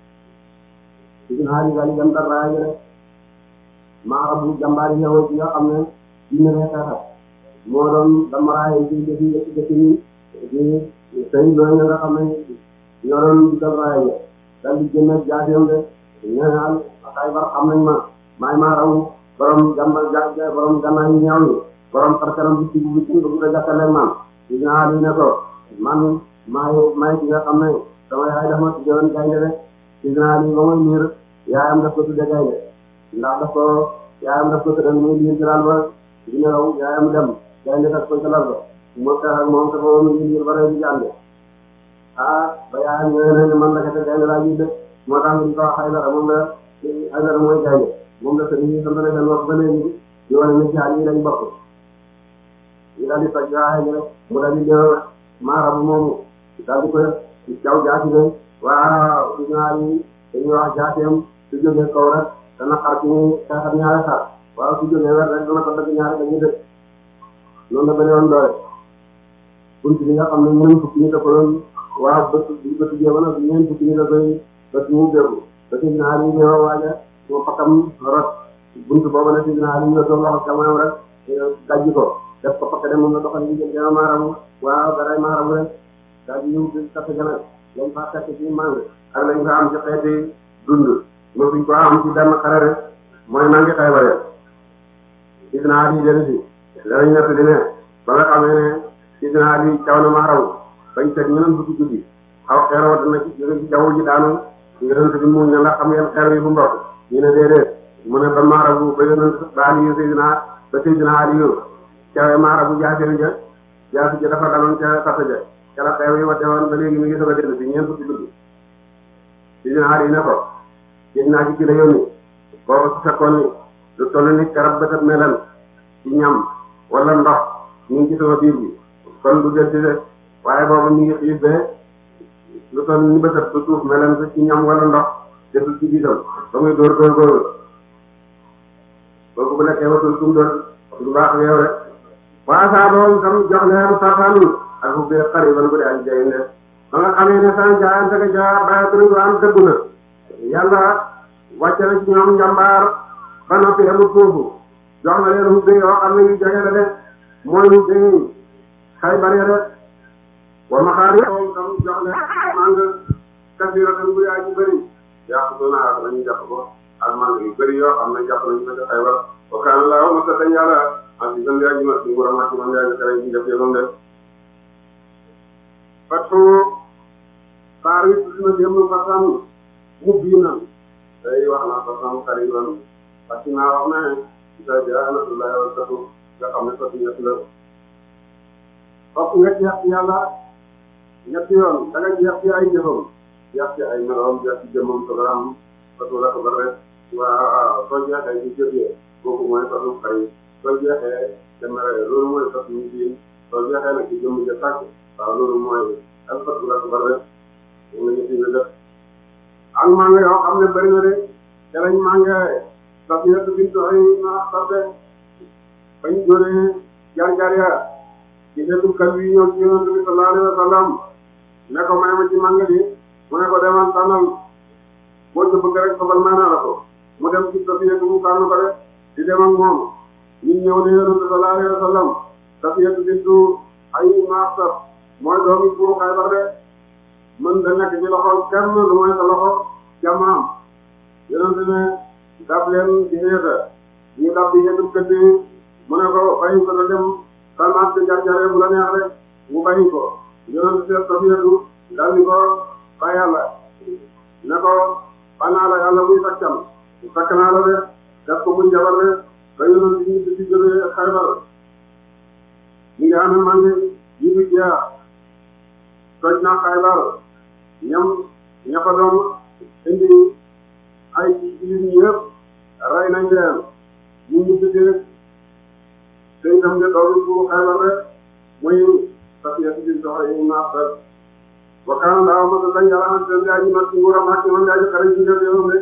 ci dinaa li gali gam tarraay rek maa rabu jàmbaari yow ci nga xam ne dina ne xeexat moo doon damaraay ci jëfi jëfi jëfi ni di sëy loolu nga xam ne ñoo doon digal raaya ja dal di génne jaaseem de ñaanal Xaybar xam nañ ma maay maa raw borom jàmba ja borom gànnaay yi ñaaw yi borom parkaram bi ci bu ci bëgg a jàkkale man di ñaar yi ne ko man maay maay ki nga xam ne sama yaay dafa ma tuddewoon gaynde rek ci ñaar yi ba muy liir yaayam daf ko tudde gaynde ndax daf ko yaayam daf ko tudde muy liir ci daal ba di nelaw yaayam dem gaynde daf ko jalal ba moo tax ak moom dafa woon ñu liir ba rey di jànde ah ba yaayam ñëwee ne man la ko gaynde laa gis de moo tax ñu ko wax Aydara moom la Aydara mooy gaynde moom la sëriñ yi sant nañ leen wax ba léegi di wane ne jaar yi dañ bokk ñu daal di toj waaye ñu mu daal di ñëw maarabu moomu daal di koy caw jaasi ne waaw si ñaar yi dañuy wax jaaseem su jógee kaw rek dana xar ci ñuy xeexat ñaari xar waaw su jógee wet rek dana ko dëgg ñaari dañuy dëkk noonu la bëri woon doole bunt bi nga xam ne ñun fukki ñu dëppaloon waaw bët bi bët jéema nag ñeen fukki ñu da koy bët ñu déglu bët yi naar yi ñëw waaja moo pakam rot bunt boobu nag si naar yi ñëw doon loxo camoom rek dajji ko def ko pakk dem moom la doxal ñu jël jama maaramu waaw daray maaramu rek daal di ñëw takk jana lañ fa fekk ci màng ak lañ fa am ci xeeti dund moo fiñ ko am ci benn xare rek mooy mangi Xaybar gis naa yi jëli si danañ nekk di ne ba nga xamee ne gis naa yi caw na maaramu bañ teg ñeneen fukki guddi xaw xeer wat na ci jóge ci jaww ji daanu yonent bi mu ne ndax xam ngeen xeer bi fu mbokk ñu ne déedéet mu ne ba maarabu ba yonent ba Aliyu Seydina ba Seydina Aliyu cawe maarabu jaaseen ja jaasi ja dafa daloon ca sata ja ca la xeer yi wate woon ba léegi mi ngi soog a dellu si ñeent fukki guddi Seydina Aliyu ne ko gis naa ci ki la yónni boobu su fekkoon ni lu toll ni karab bëtëb melan ci ñam wala ndox ñu ngi ci sama biir bi kon du del si de waaye boobu mi ngi xiif bee lu toll ni bëtëb du suuf melan sa ci ñam wala ndox desul ci biitam ba muy dóor dóor dóor kooku bu lekkee watul tum doon du baax yow rek waa saa boobu tam jox leen farfanu ak fu bee xari ban bu dee ak jay ne ba nga xamee ne san jaayante ga jaa bàyyi ko am dëggu na yàlla wàcce na ci ñoom njàmbaar ba noppi amul foofu jox na leen hubbe yoo xam ne yu jege la de mooy hubbe yi Xaybar ya de wa maxaari tam jox leen màng kasiratan bu yaa ji bëri yàq soo naa ak lañu jàpp ko ak màng yu bëri yoo xam ne jàpp nañu ko ci Xaybar wa kaana laahu masatan yàlla ak ci gën yaa ji ma ci nguuram ak ci man yaa ji tere ñu def yéenoon de fatu saar yi tudd na démb fatan mu biinan day wax naa fatan xariban parce que naa wax ne isa jaa nasrullahi wal fathu nga xam ne fatu ñett la fokk nga jeex ci yàlla ñetti yoon da nga jeex ci ay jëfam jeex ci ay meloom jeex ci jëmmam sogaram fatu la ko bare waa soo jeexee ci jëfee kooku mooy fatu xarit soo jeexee te mere loolu mooy fatu ñu biin soo jeexee nag ci jëmm ja tàkk waaw loolu mooy al fatu la ko bare moom la ñu fi def ak manga yoo xam ne bëri na de te lañ manga Safiyatu bintu ay na sabbe bañ doonee jaar-jaar ya ci seetu kal wi ñëw ci Yonent bi sallallahu alayhi wa sallam ne ko may ma ci manga bi mu ne ko demal tànnal boo ci bëgg rek sobal may naa la ko mu dem ci Safiyatu mu tànn ko de di dem ak moom ñu ñëw ne Yonent bi sallallahu alayhi wa sallam Safiyatu bintu ay na sab mooy doomi buuru Xaybar de mën da nekk ci loxo kenn lu mooy sa loxo jàmmaam Yonent ne dab leen di xeeta ñu dab di xeetu këdd mu ne ko bàyyi ko da dem salmaat di jarjare bu la neex rek mu bàyyi ko Yonent seet Safiyatu dal ni ko ba yàlla ne ko banaa la yàlla muy saccam sakk naa la de def ko muy jabar de ba Yonent ñu di ci jógee Xaybar ñu ngi amee man yi du jeex toj na Xaybar ñam ña fa doon indi ay jullit yëpp rey nañ leen ñu ngi tuddee te itam ne loolu bu Xaybar rek muy Safiyatu bintu Huyayy naafat wa kaana Allaahu masatan yàlla am seen yaa ji mat ci nguuram ak ci man yaa ji xare ci def yoon de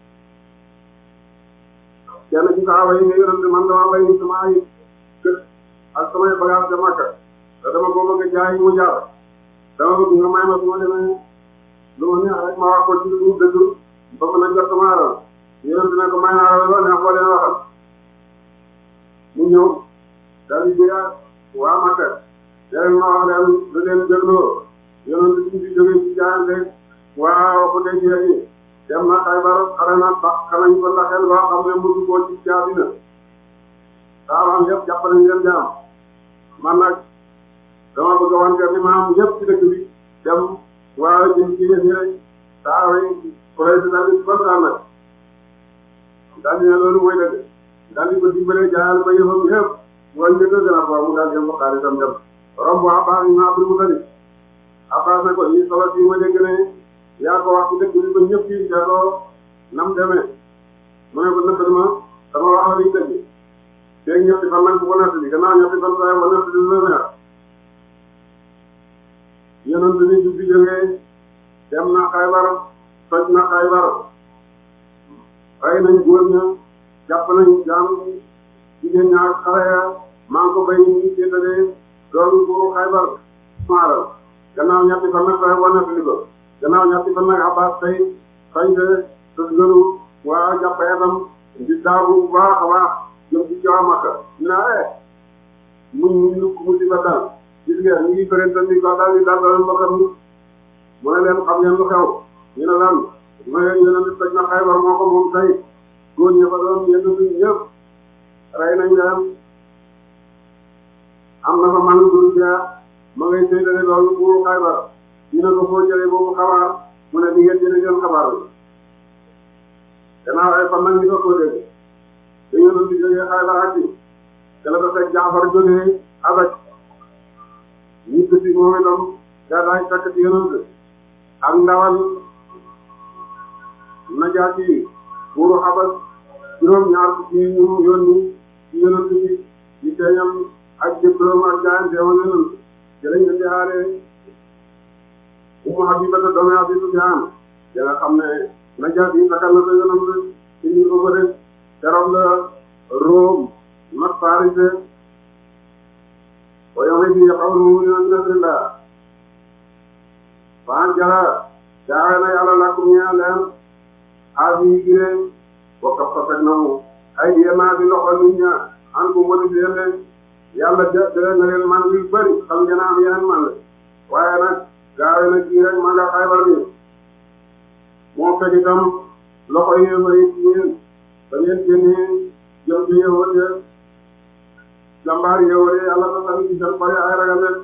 kenn ci saxaaba yi ne Yonent man dama bay sama ay kër ak samay bagage de Makka te dama ko bëgg a jaay mu jaar dama bëgg nga may ma su ma demee lu ma neex rek ma wax ko ci lu dëgg ba mën a jot sama alal Yonent ne ko may naa la loo neex boo leen waxal mu ñëw daal di jéeyaat waa Makka léegi ma wax leen lu leen dégloo Yonent bi ci jógee ci jaayante waa ko dee jeex yi dem na Xaybar xare na ba xanañ ko la xel loo xam ne mësu koo ci jaadina saabaam yëpp jàpp nañ leen jaam man nag dama bëgg a wante ni ma am yëpp ci dëkk bi dem waa jëm ci yéen ñi rek saa yi projet daal di kontaan nag daal di ne loolu mooy dëgg daal di ko dimbalee jaayal ba yëfam yëpp mooy njëkk a gën a faaw mu daal di ko xaalisam dem romb Abbas ñu Abdul Mutalib Abbas ne ko lii solo fii ma dégg ne yaa ko wax ci dëkk bi ba ñëpp yi seetloo nam demee mu ne ko nëkkal ma sama wax la liy dëgg léegi ñetti fan nag bu ko nettali gannaaw ñetti fan saa ba nettali lu la neex Yonent bi du fi jógee dem na Xaybar toj na Xaybar rey nañ góor ña jàpp nañ jaam jigéen ñaar xale ya maa ngi ko bay ñu séetalee doomu buuru Xaybar maaral gannaaw ñetti fan nag saa ba nettali ko gannaaw ñetti fan nag Abbas tey fañ de tës gënu waa jàpp itam di daabu bu baax a baax jëm ci coow Makka ñu naa eh muñ ñu lukk mu si ba dal gis ngeen ñu ngi présenté ni ko daal di daal dal mbokkam mu ne leen xam ngeen lu xew ñu ne lan mu ne Yonent bi toj na Xaybar moo ko moom tey góor ñi fa doon yenn bi ñëpp rey nañ leen am na fa man bu jeex ma ngay séydale loolu buuru Xaybar ñu ne ko foo jëlee boobu xabaar mu ne di ngeen jëlee seen xabaar bi gannaaw ay fan nag ñu ko koo dégg te Yonent bi jógee Xaybar ak ci te la ko fekk Jaafar jógee Abaj ñu gëstu moom itam gàddaay fekk ci Yonent ak ndawal Najaasi buuru Xabas juróom ñaar ci ñu yónni ci Yonent bi di feeñal ak jëkkëram ak jaayante woon Yonent ci lañ indi xaare Ummu Habibata doomi Abi Sufyaan ya nga xam ne Najaasi sakal na ko Yonent ci ñu ko bëre keroog la Room not Farise wa yawma yaqulu mu'minuna min nasrillah waan jara jaawe na Yàlla lakum ñeel leen aasi yi gine bokka fa fekk na mu ay yéen naa di loxo nit ña an ko mën di leen yàlla jë jëlee na leen man yu bëri xam ngeen am yeneen man la waaye nag gaawe na kii rek ma nga Xaybar bi moo fekk itam loxo yi bëri ci yéen ba ngeen génnee jëm ci yéewal ya jàmbaar yéewal ya yàlla sa sami ci seen xol ay ragal leen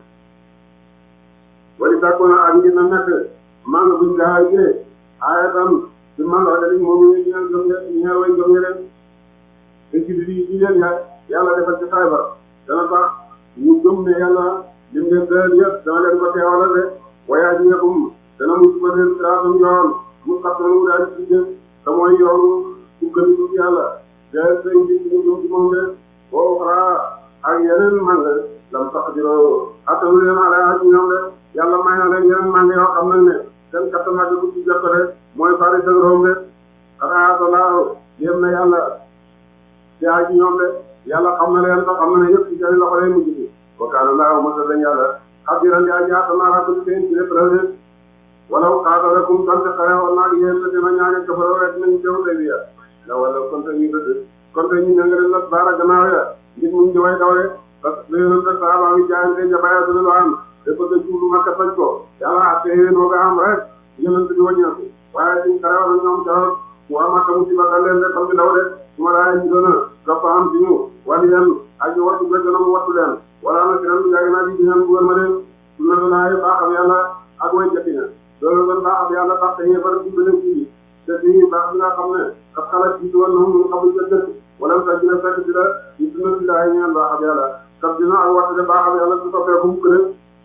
wali tàkku na ak ngir na nekk man buñ gaa jëlee aaya tam ci man la rek moom ñu ñeel gëm ñeel way gëm leen te ci di di leen yàlla defal ci Xaybar dana tax ñu gëm ne yàlla lim leen dël yëpp dana leen ko teewalal de wayaa ji yëppum dana mu suba leen siraatum yoon mu xat mu daal ci jëm te mooy yoonu sukkandiku ci yàlla de sëñ bi ñu gëm ci moom de boo xaraa ak yeneen mang lam tax diroo attanu leen ala ci ñoom de yàlla may na leen yeneen mang yoo xam nañ ne seen kattan ak bu ci jot rek mooy fari seen room de xanaa solaaw yem na yàlla ci ay ci ñoom de yàlla xam na leen sax xam na ne yëpp ci seen loxo lay mujj ci wa kaana laahu masa dañ yàlla xabiran di aji atana rabbi seen ci lépp rek walaw qaatalakum donte xare woon naa yéen la dina ñaane kafaroo rek nañ teew tey ya la wala konte ñu dëdd konte ñu ne nga leen las baara gannaaw ya nit muñ di way daw de parce que yéen a saaba yi jaayante jabaaya dina lu am te bëgg a jublu Makka sañ ko yàlla atte yéen boo ko am rek yonent bi wàññeeku waaye suñ xare woon ñoom caroon waa Makka musiba dal leen de xam ci daw de su ma laay ñu doon a topp am ci ñu wàllu yéen aji wattu ba gën a mu wattu leen wala na si ren yàgg naa di dinañ bugal ma leen su na laay baaxam yàlla ak way jëkki na loolu gën baaxam yàlla tax te ñee fara ci beneen ci te fii baax bi nga xam ne ak xalaat ci woon na mu xamul ca dëkk wala sa dina fekk ci la ñu dina si laay ñaan baaxam yàlla tab dina ak wattu de baaxam yàlla su soppee bu mu këre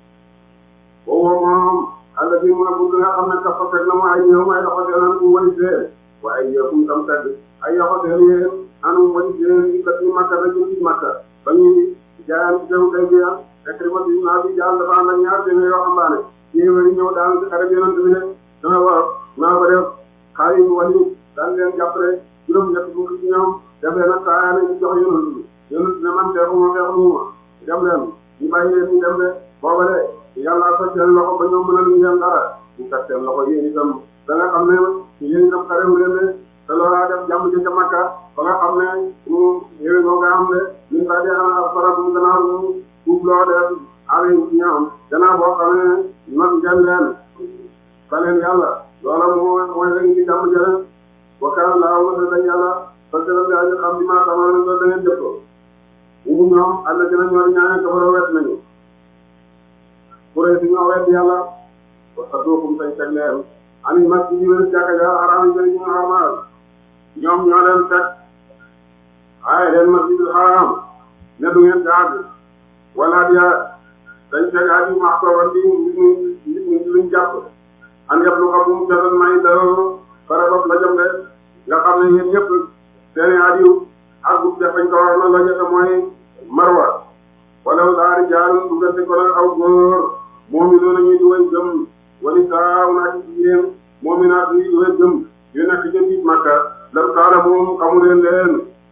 boobu moom àll bi mu ne bëgg nga xam ne kafa fekk na mu ay ñëw ay loxo seen an bu wali see waaye yëfum tam tedd ay loxo seen yéen anu wali see kat yi Makka rek ci Makka ba ñuy jaayam ci teew kay biya fekk ma bi naa bi jaal dafa ànd ak ñaar téeméer yoo xam ne téeméer yi ñëw daal ci xare bi yonent bi ne dana war naa ko def xaar yi wali daan leen jàppale juróom ñett fukk ci ñoom def leen ak saayaane ñu jox yonent bi yonent ne man teexuma teexuma dem leen ñu bàyyi leen ñu dem de booba de yàlla ko seen loxo ba ñoom mën a luñ leen dara ñu kat seen loxo yéen itam da nga xam ne yéen itam xarewu leen ne te loolaa def jàmm ci ca Makka ba nga xam ne mu yéwén boo nga xam ne ñun daa dee xanaa faratu gannaaw ñu tuub loo def ale ci ñoom gannaaw boo xam ne not ngeen leen ba leen yàlla loola moo mooy rek ñu jàmm jële wakkaan laa wasa dañ yàlla parce que la ñu xam di maa xamal ne da ngeen jëf ko ñu ñoom àll gën a ñoo ñaane kafaroo wet nañu Quraysh ñoo wedd yàlla wa sadduukum tay teg leen ani masjid yi wér jàkka ja xaraam yi bëri ñu xaramaal ñoom ñoo leen teg aaye leen masjidul xaraam ne du ngeen caag wala dia dañ teg aji maxtooban di nit ñi luñ jàpp an yëpp lu xam bu mu jotoon may daro barabab la jëm de nga xam ne yéen ñëpp seeni adiw ak bu defañ ko war na la jëfe mooy marwa wala daari jaalun duggante ko nag aw góor moom i noonu ñuy di way gëm wali saa naa ci jigéen moom i naa di way gëm yu nekk ca biir Makka lam taala moom xamu leen leen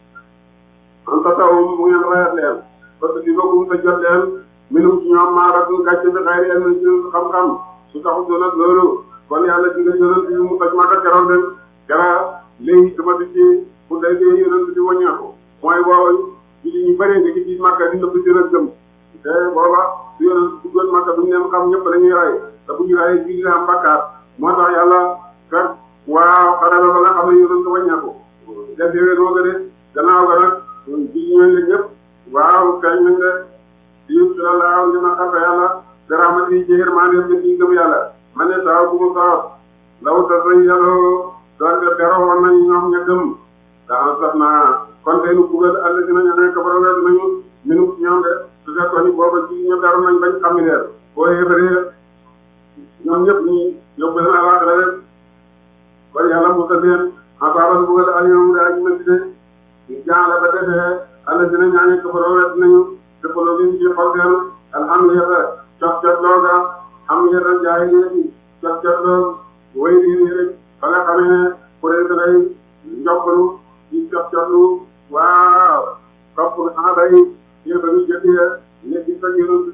an tasawum mu ngeen rayat leen parce que di bokkum sa jot leen minum ci ñoom maaratun gàcce bi xayri en ci xam-xam su taxu doon ak loolu kon yàlla ci nga yonent bi mu toj Makka keroon dem kera léegi dama di ci pour day dee yonent bi wàññeeku mooy boobu ji ñu bëree nga ci biir Makka di nëbb seen ak gëm te booba su yonent duggoon Makka duñ leen xam ñëpp dañuy ray te bu ñu rayee ji dina am bakkaar moo tax yàlla kat waaw xarala ba nga xam ne yonent wàññeeku def yowee noo gëne gannaaw ga nag ji ñooñ la ñëpp waaw kañ nañ de di sallallahu li ma xarta yàlla daramat yi jéer maa neen bi ci gëm yàlla ma ne saaw bu mu saaw law sa say yàlloo doonte beroo woon nañ ñoom ña gëm daana sax naa kon tey nu buggal àll dina ña nekk bara wedd nañu minu ñoom de su fekkoon ni booba ci ñoom daru nañ bañ xam ni leer boo yéefaree ñoom ñëpp ñi yóbbu leen alaxira rek kon yàlla mu ta leen ababan buggal àll yoom daa ñu mën de ñu jaala ba defee àll dina ña nekk bara wedd nañu dëppaloo bi ci xol seen alhamdulilah cox cox looga am yeta jaay léegi cox cox loog way rii rek ba nga xamee ne kuréel da lay njoppalu ci cox coxlu waaw topp aada yi yéen a ngi jëndee léegi sa yëngu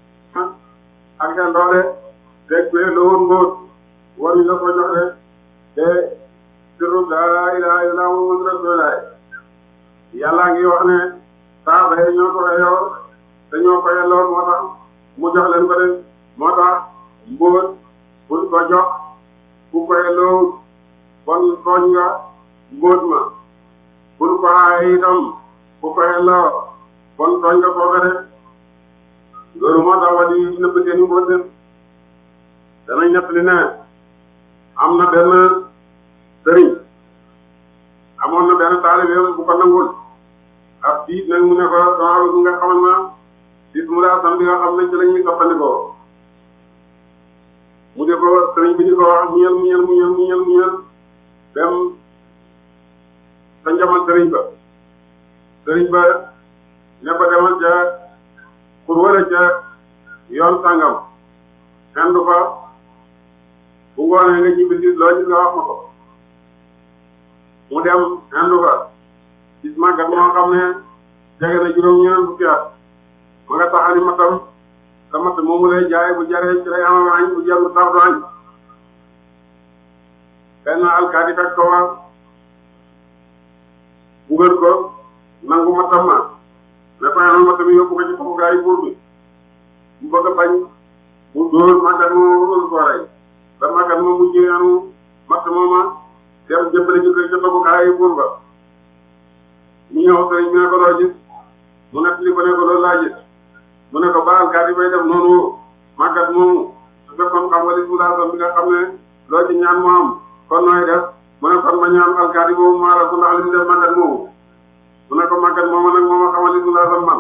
ak seen doole rek bee la woon ngóot war ñu la ko joxe te sirru laa ilaaha illallaah Muhammadu rasuulullaah yàllaa ngi wax ne saaba yi ñoo ko yeyoo te ñoo ko yelloon moo tax mu jox leen ko de moo tax mbóot buñ ko jox ku ko yelloo bon tooñ nga mbóot ma buñ ko aaye itam ku ko yelloo bon tooñ nga kooka de loolu moo tax wali yi nëbb seeni mbóot de danañ ñett li ne am na benn sëriñ amoon na benn taalibe bu ko nangul ab diit nag mu ne ko dama bëgg nga xamal ma bis mu laa sam bi nga xam ne ci lañ ñu toppandikoo mu de ko sëriñ bi di ko wax muñal muñal muñal muñal muñal dem sa njamal sëriñ ba sëriñ ba ne ko demal ca pour wala ca yoon sàngam xendu fa bu ngoonee nga ñibbi si loo gis nga wax ma ko mu dem xendu fa gis màggat moo xam ne jege na juróom-ñeent fukki at ma nga taxani matam te mat moomu lay jaay bu jaree ci lay amam añ bu jarul sax du añ benn alkaati fekk ko war bugal ko nangu matam ma ne ko yanal matam yi yóbbu ko ci foofu gaa yi buur bi mu bëgg a bañ mu dóor màggat moomu dóor ko rey te màggat moom mu jëyanu matt mooma dem jëmbale ñu koy ca foofu gaa yi buur ba mu ñëw sëriñ bi ne ko loo gis mu nekk li ko ne ko loolu laa gis mu ne ko ba alkaati bay def noonu màggat moomu su fekkoon xam nga li mu laa bi nga xam ne loo ci ñaan moo am kon nooy def mu ne kon ma ñaan alkaati boobu maa la ko ndax li mu def màggat moomu mu ne ko màggat moomu nag mooma xamal li mu laa man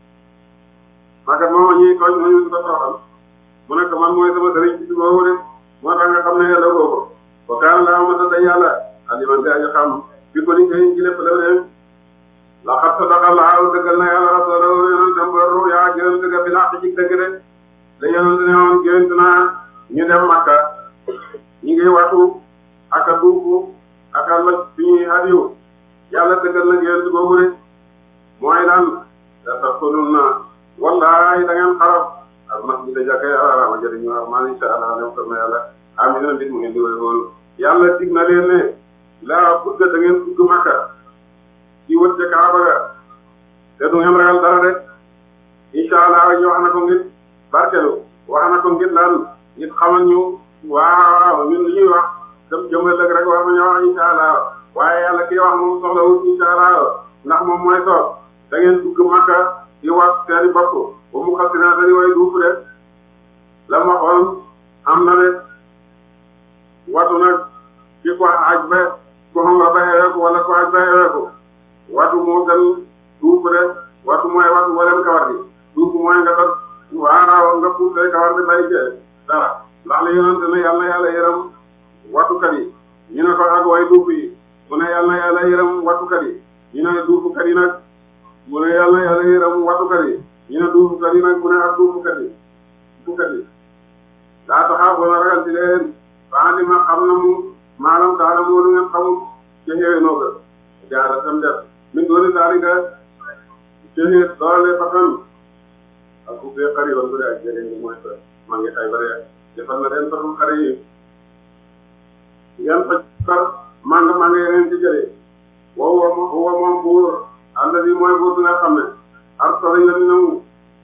màggat moomu ñuy tooñ mu ñu ko toroxal mu ne ko man mooy sama sëriñ ci boobu de moo tax nga xam ne yàlla boobu ko kaan laa ma da yàlla alimante aji xam bi ko ni koy ci lépp la de laqad sadaqa Allahu dëggal na yàlla rasulahu yonentam ba yaa gënal dëgg bi laq ci dëgg de la yonent ne woon gënt naa ñu dem Makka ñu ngi watu ak a duufu ak a loj suñuy hadiyu yàlla dëggal na gënt boobu de mooy lan da tadxulun na wallahi da ngeen xarab al masjida jàkka yàlla ma jëriñu armaan insha Allah dem ko na yàlla amina mbit mu ngeen di wéy woon yàlla dig na leen ne laa budda da ngeen dugg Makka ci wët ca Kaaba ga te du ngeen ragal dara rek incha allah ñu wax na ko ngir barkelu wax na ko ngir lan nit xamal ñu waaw ñun li ñuy wax dem jëmbal rek rek wax nañu wax incha allah waaye yàlla kii wax moom soxlawul incha allah ndax moom mooy soog da ngeen dugg Makka di wax seeni bopp ba mu xas dinaa dañuy way duuf de la ma xool am na de watu nag ci ko aj ba ko xam nga ba xeweeku wala ko aj ba xeweeku watu moo gën duuf de watu mooy watu walem kawar gi duuf mooy nga tot waaw nga puusee kawar bi bay jee dara ndax li yonente ne yàlla yàlla yërëm watukat yi ñu ne ko ak way duuf yi mu ne yàlla yàlla yërëm watukat yi ñu ne duufukat yi nag mu ne yàlla yàlla yërëm watukat yi ñu ne duufukat yi nag mu ne ak duufukat yi duufukat yi daa taxaw ba ragal ci leen baa li ma xam na mu maalam daala moo lu ngeen xamul ci xëwee noo ko jaara tam def min dooni daalika jëlee doole fatan ak ku fee xari woon bu dee ak jëlee ni mooy sa maa ngi xay bare defal na leen fatul xare yi yan faj kar manga manga yeneen ci jëlee wow wow wow moom buur ànd bi mooy buur bi nga xam ne ar solo yoon namu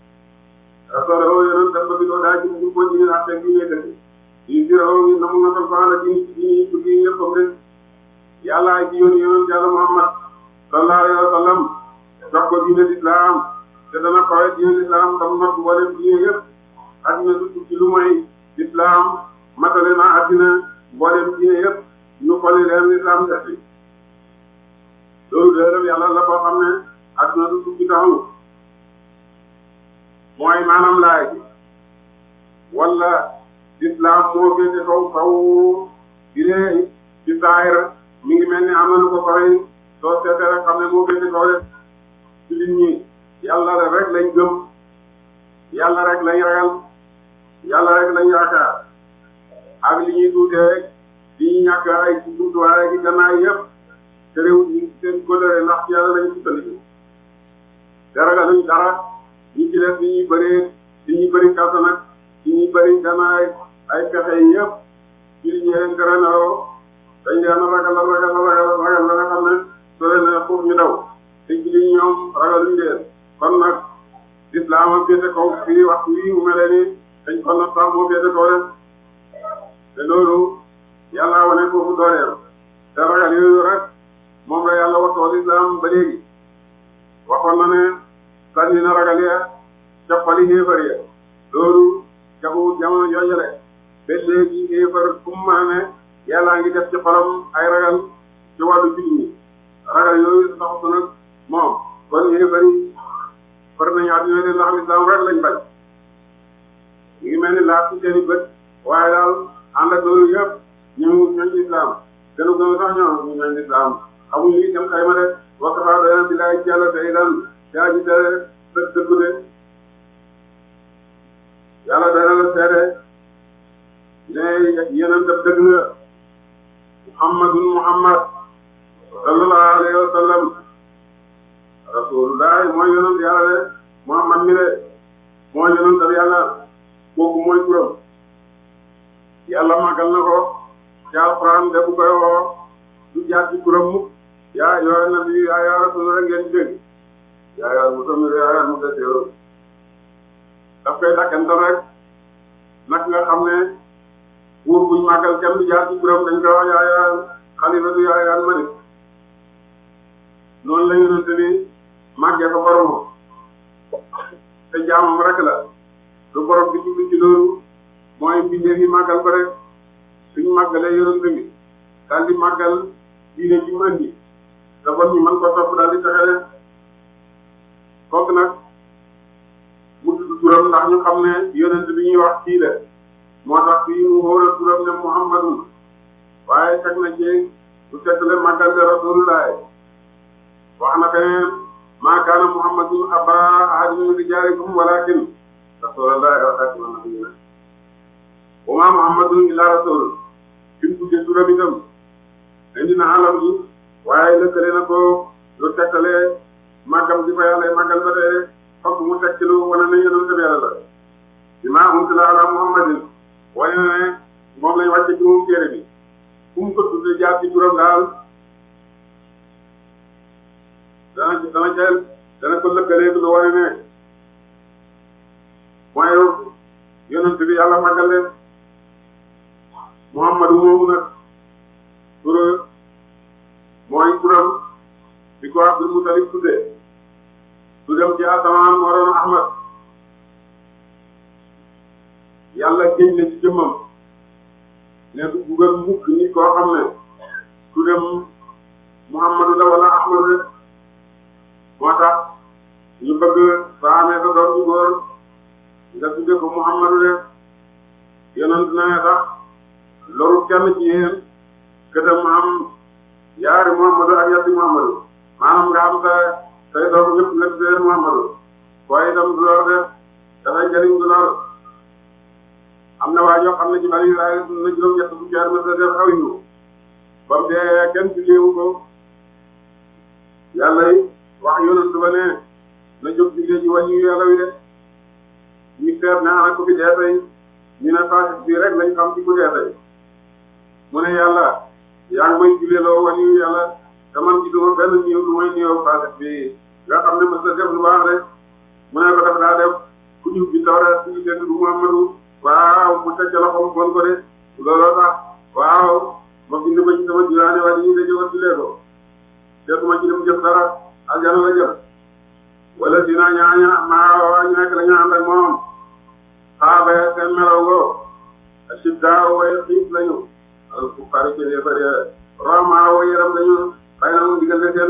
solo yoon def ko bi doo daa ji ñu ko ji ak teg gi nekk yi ci raw ngi namu natal ko ala ji ci ci ci ñëpp ko rek yàlla ay ci yoon yoon yàlla Muhammad sallallahu alayhi wa sallam jox ko diine l'islam te dana koy diine l'islam tam not wala diine yëpp addina du ci lu mooy l'islam matale na addina mboolem diine yëpp ñu xoli leen l'islam def bi loolu dërëm yàlla la boo xam ne addina du tukki taxawu mooy maanaam laay bi wala l'islam moo féete kaw kaw diine ci saayir mi ngi mel ni am na lu ko koy soo seetee rek xam ne moo féete kaw rek ci nit ñi yàlla rek lañ gëm yàlla rek lañ ragal yàlla rek lañ yaakaar ak li ñuy tuutee rek li ñuy ñàkk ay jumtuwaay ak gannaay yëpp te réew ñi seen kóllëre ndax ci yàlla lañu sukkandiku te ragaluñ dara ñi ci def li ñuy bëree li ñuy bëri kàttan nag li ñuy bëri gannaay ay pexe yi yëpp ci li ñu leen gërënaroo dañ leen a ragal ragal ragal ragal la nga xam ne soo leen ne foofu ñu daw te julli ñoom ragaluñ leen kon nag lislaam a féete kaw fii waxtu wii mu mel ni dañ ko not sax moo féete kaw rek te loolu yàlla wane foofu dooleel te ragal yooyu rek moom la yàlla waxtoo lislaam ba léegi waxoon na ne sànni na ragal ya cappali xéefar ya loolu jagu jamono joojale ba léegi xéefar fu mu mën a ne yàllaa ngi def ci xolam ay ragal ci wàllu jullit ñi ragal yooyu saxatu nag moom kon xéefar yi far nañu àddina de ndax lislaam rek lañ bañ ñu ngi mel ni laaj ci seen i bët waaye daal ànd ak loolu yëpp ñu ñooñ lislaam gënu gënu sax ñoo ñu ñooñ lislaam xamuñ lii dem xayma de wakkafa doyna billahi ci yàlla day dan yaa ji tere dë dëggu de yàlla doyna la seede ne yeneen def dëgg nga muhammadun muhammad sallallahu alayhi wa sallam rasulullah mooy yonent yàlla de muhammad mi de mooy yonent bi yàlla kooku mooy turam yàlla màggal na ko ci alquran de bu koy woo du jaar ci turam mukk yaa yaa nabi yaa yaa rasul rek ngeen dégg yaa yaa musamir yaa yaa mudassir daf koy dakkantal rek nag nga xam ne buur buñ màggal kenn du jaar ci turam dañ koy wax yaa yaa xalifatu yaa yaa malik noonu la yonent bi màggee ko boromam te jaamam rek la lu borom bi jublu ci loolu mooy mbindeef yi màggal ko rek suñ màggalee yonent bi daal di màggal diine ji mu andi dafa ñu mën ko topp daal di taxale kooku nag mu tudd turam ndax ñu xam ne yonent bi ñuy wax kii la moo tax fii mu wóor turam ne muhammadun waaye teg na ci lu tekkale màggal de rasulullah wax na keneen maa kaana muhammadun aba ahadin min rijaalikum walakin rasulullah wa xaatiman nabiyyiina wa maa muhammadun illa rasul fi mu tuddee turam itam indi na alam yi waaye lëkkale na ko lu tekkale màggam di fa yàlla màggal ba tey fokk mu tekk lu wane ne yonent bi yàlla la bi maa unsila ala muhammadin wane na ne moom lañ wàcce ci moom téere bi fu mu ko tuddee jaar ci turam daal dana dana jël dana ko lëkkaleeg lu wane ne mooy yonent bi yàlla màggal leen muhammadu moomu nag tur mooy turam bi ko Abdul Mutalib tuddee su dem ci asamaan waroon Ahmad yàlla génn na ci jëmmam ne du buggal mukk nit koo xam ne su dem Muhammadu la wala Ahmadu rek moo tax ñu bëgg soo amee sa doom ju góor nga tudde ko Muhammadu rek yonent na ne sax loru kenn ci yéen këtam am yaari Muhammadu ak yatti Muhammadu maanaam nga am sa say doom ñëpp nga tuddee Muhammadu waaye itam du lor def dafay jëriñ du lor am na waa joo xam ne ci bari Israël na juróom-ñett fukki at ma sa def xaw yu ba mu dee kenn julleewu ko yàlla yi wax yonent ba ne na jóg jullee ji wàññi yàlla wi de ñu seet ne ana ko fi dee tey ñu ne fasis bii rek lañ xam ci ku dee tey mu ne yàlla yaa ngi may julleeloo wàññi yàlla te man gisuma benn néew lu may néew fasis bii nga xam ne mos na def lu baax rek mu ne ko def daa def ku ñu bi tawra suñu dégg du Muhammadu waaw mu teg ca loxoom bon ko de looloo tax waaw ma bind ko ci sama juraane waa di ñu daje woon jullee ko jotuma ci dem jëf dara aljana la jëm wala si naa ñaaña maa ñu nekk la ñu ànd ak moom saaba ya seen melaw go asibdaaw way xiif lañu al kuffaar ci yéefar ya rama way yaram lañu bay na mu diggante seen